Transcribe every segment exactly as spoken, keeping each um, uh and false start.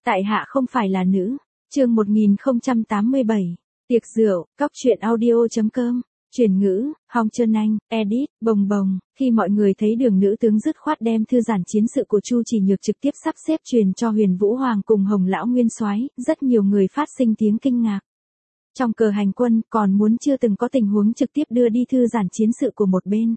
Tại hạ không phải là nữ. Chương một nghìn không trăm tám mươi bảy. Tiệc rượu, cóc truyện audio chấm com. Truyền ngữ, Hong Trân Anh, edit, bồng bồng. Khi mọi người thấy Đường nữ tướng dứt khoát đem thư giản chiến sự của Chu Chỉ Nhược trực tiếp sắp xếp truyền cho Huyền Vũ Hoàng cùng Hồng lão nguyên soái, rất nhiều người phát sinh tiếng kinh ngạc. Trong cờ hành quân còn muốn chưa từng có tình huống trực tiếp đưa đi thư giản chiến sự của một bên.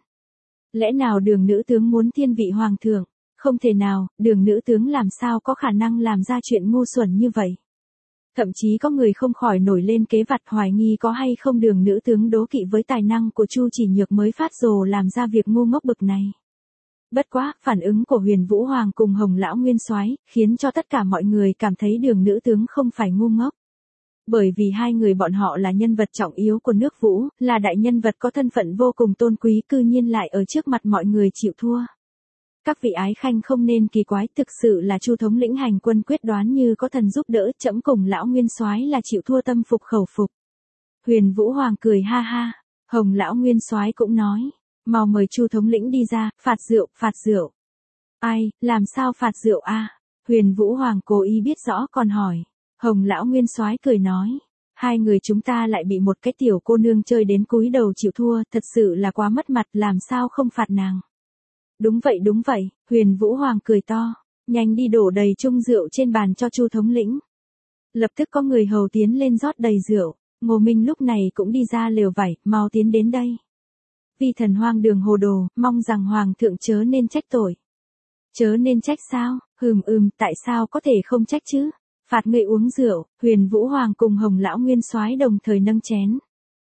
Lẽ nào Đường nữ tướng muốn thiên vị hoàng thượng? Không thể nào, Đường nữ tướng làm sao có khả năng làm ra chuyện ngu xuẩn như vậy. Thậm chí có người không khỏi nổi lên kế vặt hoài nghi có hay không Đường nữ tướng đố kỵ với tài năng của Chu Chỉ Nhược mới phát rồ làm ra việc ngu ngốc bực này. Bất quá, phản ứng của Huyền Vũ Hoàng cùng Hồng lão nguyên soái khiến cho tất cả mọi người cảm thấy Đường nữ tướng không phải ngu ngốc. Bởi vì hai người bọn họ là nhân vật trọng yếu của nước Vũ, là đại nhân vật có thân phận vô cùng tôn quý, cư nhiên lại ở trước mặt mọi người chịu thua. Các vị ái khanh không nên kỳ quái, thực sự là Chu thống lĩnh hành quân quyết đoán như có thần giúp đỡ, trẫm cùng lão nguyên soái là chịu thua tâm phục khẩu phục. Huyền Vũ Hoàng cười ha ha, Hồng lão nguyên soái cũng nói, mau mời Chu thống lĩnh đi ra, phạt rượu, phạt rượu. Ai, làm sao phạt rượu a? À? Huyền Vũ Hoàng cố ý biết rõ còn hỏi. Hồng lão nguyên soái cười nói, hai người chúng ta lại bị một cái tiểu cô nương chơi đến cúi đầu chịu thua, thật sự là quá mất mặt, làm sao không phạt nàng. Đúng vậy đúng vậy, Huyền Vũ Hoàng cười to, nhanh đi đổ đầy chung rượu trên bàn cho Chu thống lĩnh. Lập tức có người hầu tiến lên rót đầy rượu, Ngô Minh lúc này cũng đi ra lều vải, mau tiến đến đây. Vi thần hoang đường hồ đồ, mong rằng hoàng thượng chớ nên trách tội. Chớ nên trách sao? Hừm ừm, tại sao có thể không trách chứ? Phạt người uống rượu. Huyền Vũ Hoàng cùng Hồng lão nguyên soái đồng thời nâng chén.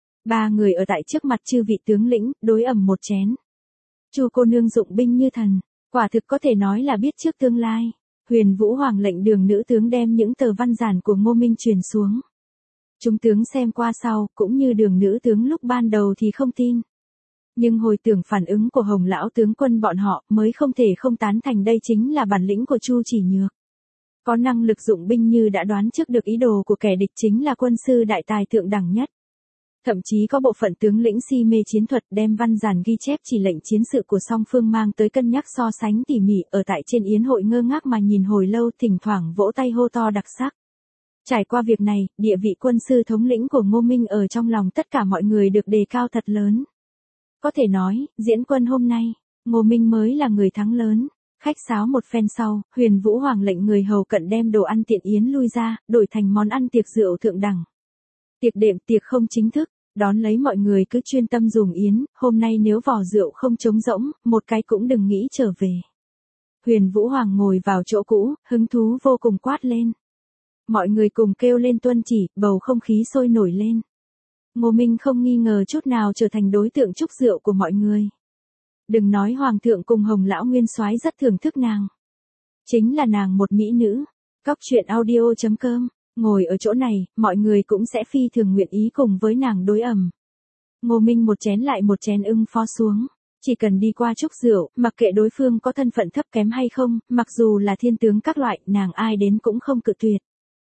Ba người ở tại trước mặt chư vị tướng lĩnh, đối ẩm một chén. Chu cô nương dụng binh như thần, quả thực có thể nói là biết trước tương lai. Huyền Vũ Hoàng lệnh Đường nữ tướng đem những tờ văn giản của Ngô Minh truyền xuống. Chúng tướng xem qua sau, cũng như Đường nữ tướng lúc ban đầu thì không tin. Nhưng hồi tưởng phản ứng của Hồng lão tướng quân bọn họ, mới không thể không tán thành đây chính là bản lĩnh của Chu Chỉ Nhược. Có năng lực dụng binh như đã đoán trước được ý đồ của kẻ địch, chính là quân sư đại tài thượng đẳng nhất. Thậm chí có bộ phận tướng lĩnh si mê chiến thuật đem văn giản ghi chép chỉ lệnh chiến sự của song phương mang tới cân nhắc so sánh tỉ mỉ, ở tại trên yến hội ngơ ngác mà nhìn hồi lâu, thỉnh thoảng vỗ tay hô to đặc sắc. Trải qua việc này, địa vị quân sư thống lĩnh của Ngô Minh ở trong lòng tất cả mọi người được đề cao thật lớn. Có thể nói, diễn quân hôm nay, Ngô Minh mới là người thắng lớn. Khách sáo một phen sau, Huyền Vũ Hoàng lệnh người hầu cận đem đồ ăn tiện yến lui ra, đổi thành món ăn tiệc rượu thượng đẳng. Tiệc đệm tiệc không chính thức, đón lấy mọi người cứ chuyên tâm dùng yến, hôm nay nếu vò rượu không trống rỗng, một cái cũng đừng nghĩ trở về. Huyền Vũ Hoàng ngồi vào chỗ cũ, hứng thú vô cùng quát lên. Mọi người cùng kêu lên tuân chỉ, bầu không khí sôi nổi lên. Ngô Minh không nghi ngờ chút nào trở thành đối tượng chúc rượu của mọi người. Đừng nói hoàng thượng cùng Hồng lão nguyên soái rất thưởng thức nàng. Chính là nàng một mỹ nữ. Cóc truyện audio chấm com. Ngồi ở chỗ này, mọi người cũng sẽ phi thường nguyện ý cùng với nàng đối ẩm. Ngô Minh một chén lại một chén ưng phó xuống. Chỉ cần đi qua chúc rượu, mặc kệ đối phương có thân phận thấp kém hay không, mặc dù là thiên tướng các loại, nàng ai đến cũng không cự tuyệt.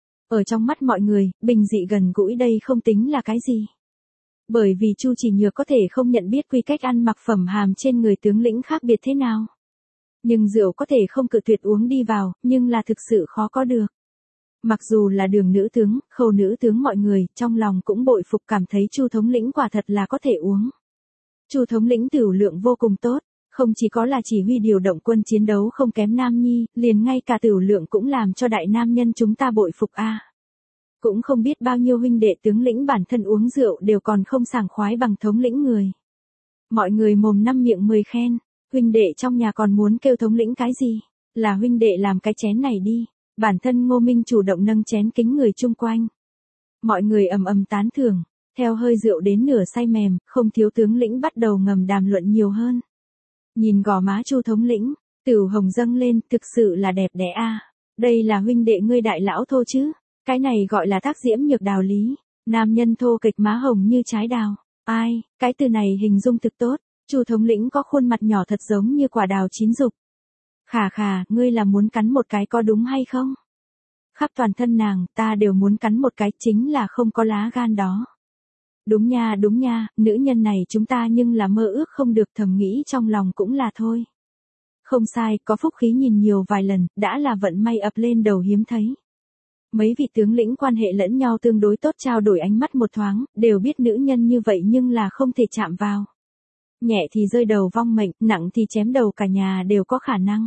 Ở trong mắt mọi người, bình dị gần gũi đây không tính là cái gì. Bởi vì Chu Chỉ Nhược có thể không nhận biết quy cách ăn mặc phẩm hàm trên người tướng lĩnh khác biệt thế nào. Nhưng rượu có thể không cự tuyệt uống đi vào, nhưng là thực sự khó có được. Mặc dù là Đường nữ tướng, Khâu nữ tướng, mọi người trong lòng cũng bội phục, cảm thấy Chu thống lĩnh quả thật là có thể uống. Chu thống lĩnh tửu lượng vô cùng tốt, không chỉ có là chỉ huy điều động quân chiến đấu không kém Nam Nhi, liền ngay cả tửu lượng cũng làm cho đại nam nhân chúng ta bội phục a. À. Cũng không biết bao nhiêu huynh đệ tướng lĩnh bản thân uống rượu đều còn không sảng khoái bằng thống lĩnh người. Mọi người mồm năm miệng mười khen, huynh đệ trong nhà còn muốn kêu thống lĩnh cái gì? Là huynh đệ làm cái chén này đi. Bản thân Ngô Minh chủ động nâng chén kính người chung quanh. Mọi người ầm ầm tán thưởng, theo hơi rượu đến nửa say mềm, không thiếu tướng lĩnh bắt đầu ngầm đàm luận nhiều hơn. Nhìn gò má Chu thống lĩnh, Tửu hồng dâng lên, thực sự là đẹp đẽ a. À. Đây là huynh đệ ngươi đại lão thô chứ? Cái này gọi là tác diễm nhược đào lý, nam nhân thô kịch má hồng như trái đào. Ai, cái từ này hình dung thực tốt, Chu thống lĩnh có khuôn mặt nhỏ thật giống như quả đào chín rục. Khà khà, ngươi là muốn cắn một cái có đúng hay không? Khắp toàn thân nàng, ta đều muốn cắn một cái, chính là không có lá gan đó. Đúng nha đúng nha, nữ nhân này chúng ta nhưng là mơ ước không được, thầm nghĩ trong lòng cũng là thôi. Không sai, có phúc khí nhìn nhiều vài lần, đã là vận may ập lên đầu hiếm thấy. Mấy vị tướng lĩnh quan hệ lẫn nhau tương đối tốt trao đổi ánh mắt một thoáng, đều biết nữ nhân như vậy nhưng là không thể chạm vào. Nhẹ thì rơi đầu vong mệnh, nặng thì chém đầu cả nhà đều có khả năng.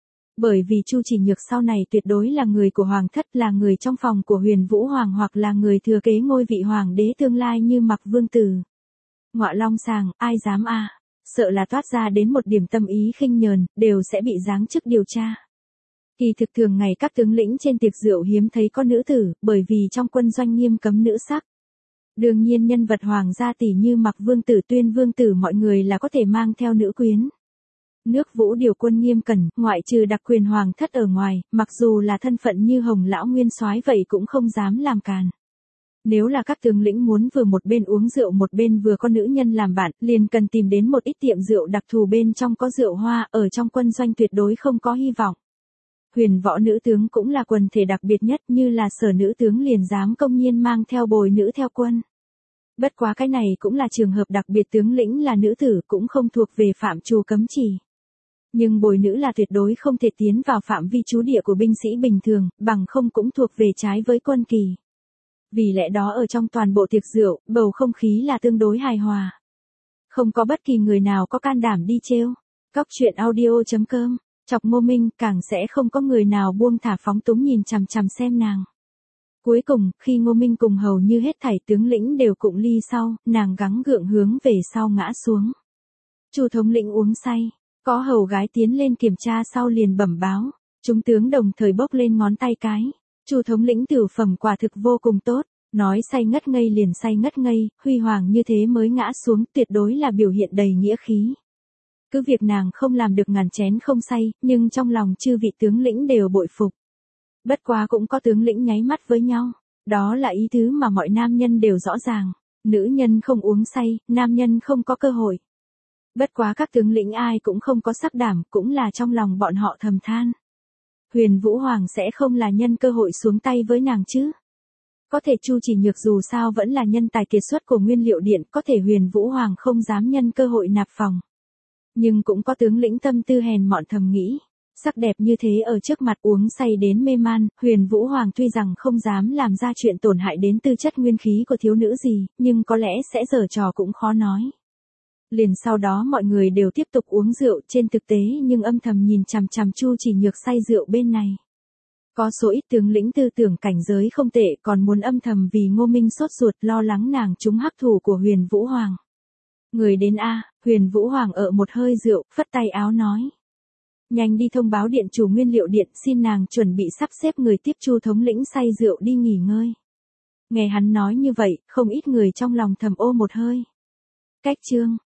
Bởi vì Chu Chỉ Nhược sau này tuyệt đối là người của hoàng thất, là người trong phòng của Huyền Vũ Hoàng hoặc là người thừa kế ngôi vị hoàng đế tương lai như Mặc Vương Tử. Ngọa long sàng, ai dám a? Sợ là toát ra đến một điểm tâm ý khinh nhờn, đều sẽ bị giáng chức điều tra. Kỳ thực thường ngày các tướng lĩnh trên tiệc rượu hiếm thấy có nữ tử, bởi vì trong quân doanh nghiêm cấm nữ sắc. Đương nhiên nhân vật hoàng gia tỷ như Mặc Vương Tử, Tuyên Vương Tử mọi người là có thể mang theo nữ quyến. Nước Vũ điều quân nghiêm cẩn, ngoại trừ đặc quyền hoàng thất ở ngoài, mặc dù là thân phận như Hồng lão nguyên soái vậy cũng không dám làm càn. Nếu là các tướng lĩnh muốn vừa một bên uống rượu một bên vừa có nữ nhân làm bạn, liền cần tìm đến một ít tiệm rượu đặc thù bên trong có rượu hoa, ở trong quân doanh tuyệt đối không có hy vọng. Huyền võ nữ tướng cũng là quần thể đặc biệt nhất, như là Sở nữ tướng liền dám công nhiên mang theo bồi nữ theo quân. Bất quá cái này cũng là trường hợp đặc biệt, tướng lĩnh là nữ tử cũng không thuộc về phạm trù cấm chỉ. Nhưng bồi nữ là tuyệt đối không thể tiến vào phạm vi trú địa của binh sĩ bình thường, bằng không cũng thuộc về trái với quân kỳ. Vì lẽ đó ở trong toàn bộ tiệc rượu, bầu không khí là tương đối hài hòa. Không có bất kỳ người nào có can đảm đi trêu. Cóc truyện audio chấm com, chọc Ngô Minh, càng sẽ không có người nào buông thả phóng túng nhìn chằm chằm xem nàng. Cuối cùng, khi Ngô Minh cùng hầu như hết thảy tướng lĩnh đều cụng ly sau, nàng gắng gượng hướng về sau ngã xuống. Chu thống lĩnh uống say, có hầu gái tiến lên kiểm tra sau liền bẩm báo, chúng tướng đồng thời bốc lên ngón tay cái. Chu thống lĩnh tửu phẩm quả thực vô cùng tốt, nói say ngất ngây liền say ngất ngây, huy hoàng như thế mới ngã xuống, tuyệt đối là biểu hiện đầy nghĩa khí. Cứ việc nàng không làm được ngàn chén không say, nhưng trong lòng chư vị tướng lĩnh đều bội phục. Bất quá cũng có tướng lĩnh nháy mắt với nhau, đó là ý tứ mà mọi nam nhân đều rõ ràng, nữ nhân không uống say, nam nhân không có cơ hội. Bất quá các tướng lĩnh ai cũng không có sắc đảm, cũng là trong lòng bọn họ thầm than. Huyền Vũ Hoàng sẽ không là nhân cơ hội xuống tay với nàng chứ. Có thể Chu Chỉ Nhược dù sao vẫn là nhân tài kiệt xuất của Nguyên Liệu Điện, có thể Huyền Vũ Hoàng không dám nhân cơ hội nạp phòng. Nhưng cũng có tướng lĩnh tâm tư hèn mọn thầm nghĩ, sắc đẹp như thế ở trước mặt uống say đến mê man, Huyền Vũ Hoàng tuy rằng không dám làm ra chuyện tổn hại đến tư chất nguyên khí của thiếu nữ gì, nhưng có lẽ sẽ giở trò cũng khó nói. Liền sau đó mọi người đều tiếp tục uống rượu, trên thực tế nhưng âm thầm nhìn chằm chằm Chu Chỉ Nhược say rượu bên này. Có số ít tướng lĩnh tư tưởng cảnh giới không tệ, còn muốn âm thầm vì Ngô Minh sốt ruột lo lắng nàng trúng hắc thủ của Huyền Vũ Hoàng. Người đến a, Huyền Vũ Hoàng ở một hơi rượu, phất tay áo nói. Nhanh đi thông báo điện chủ Nguyên Liệu Điện, xin nàng chuẩn bị sắp xếp người tiếp Chu thống lĩnh say rượu đi nghỉ ngơi. Nghe hắn nói như vậy, không ít người trong lòng thầm ô một hơi. Cách chương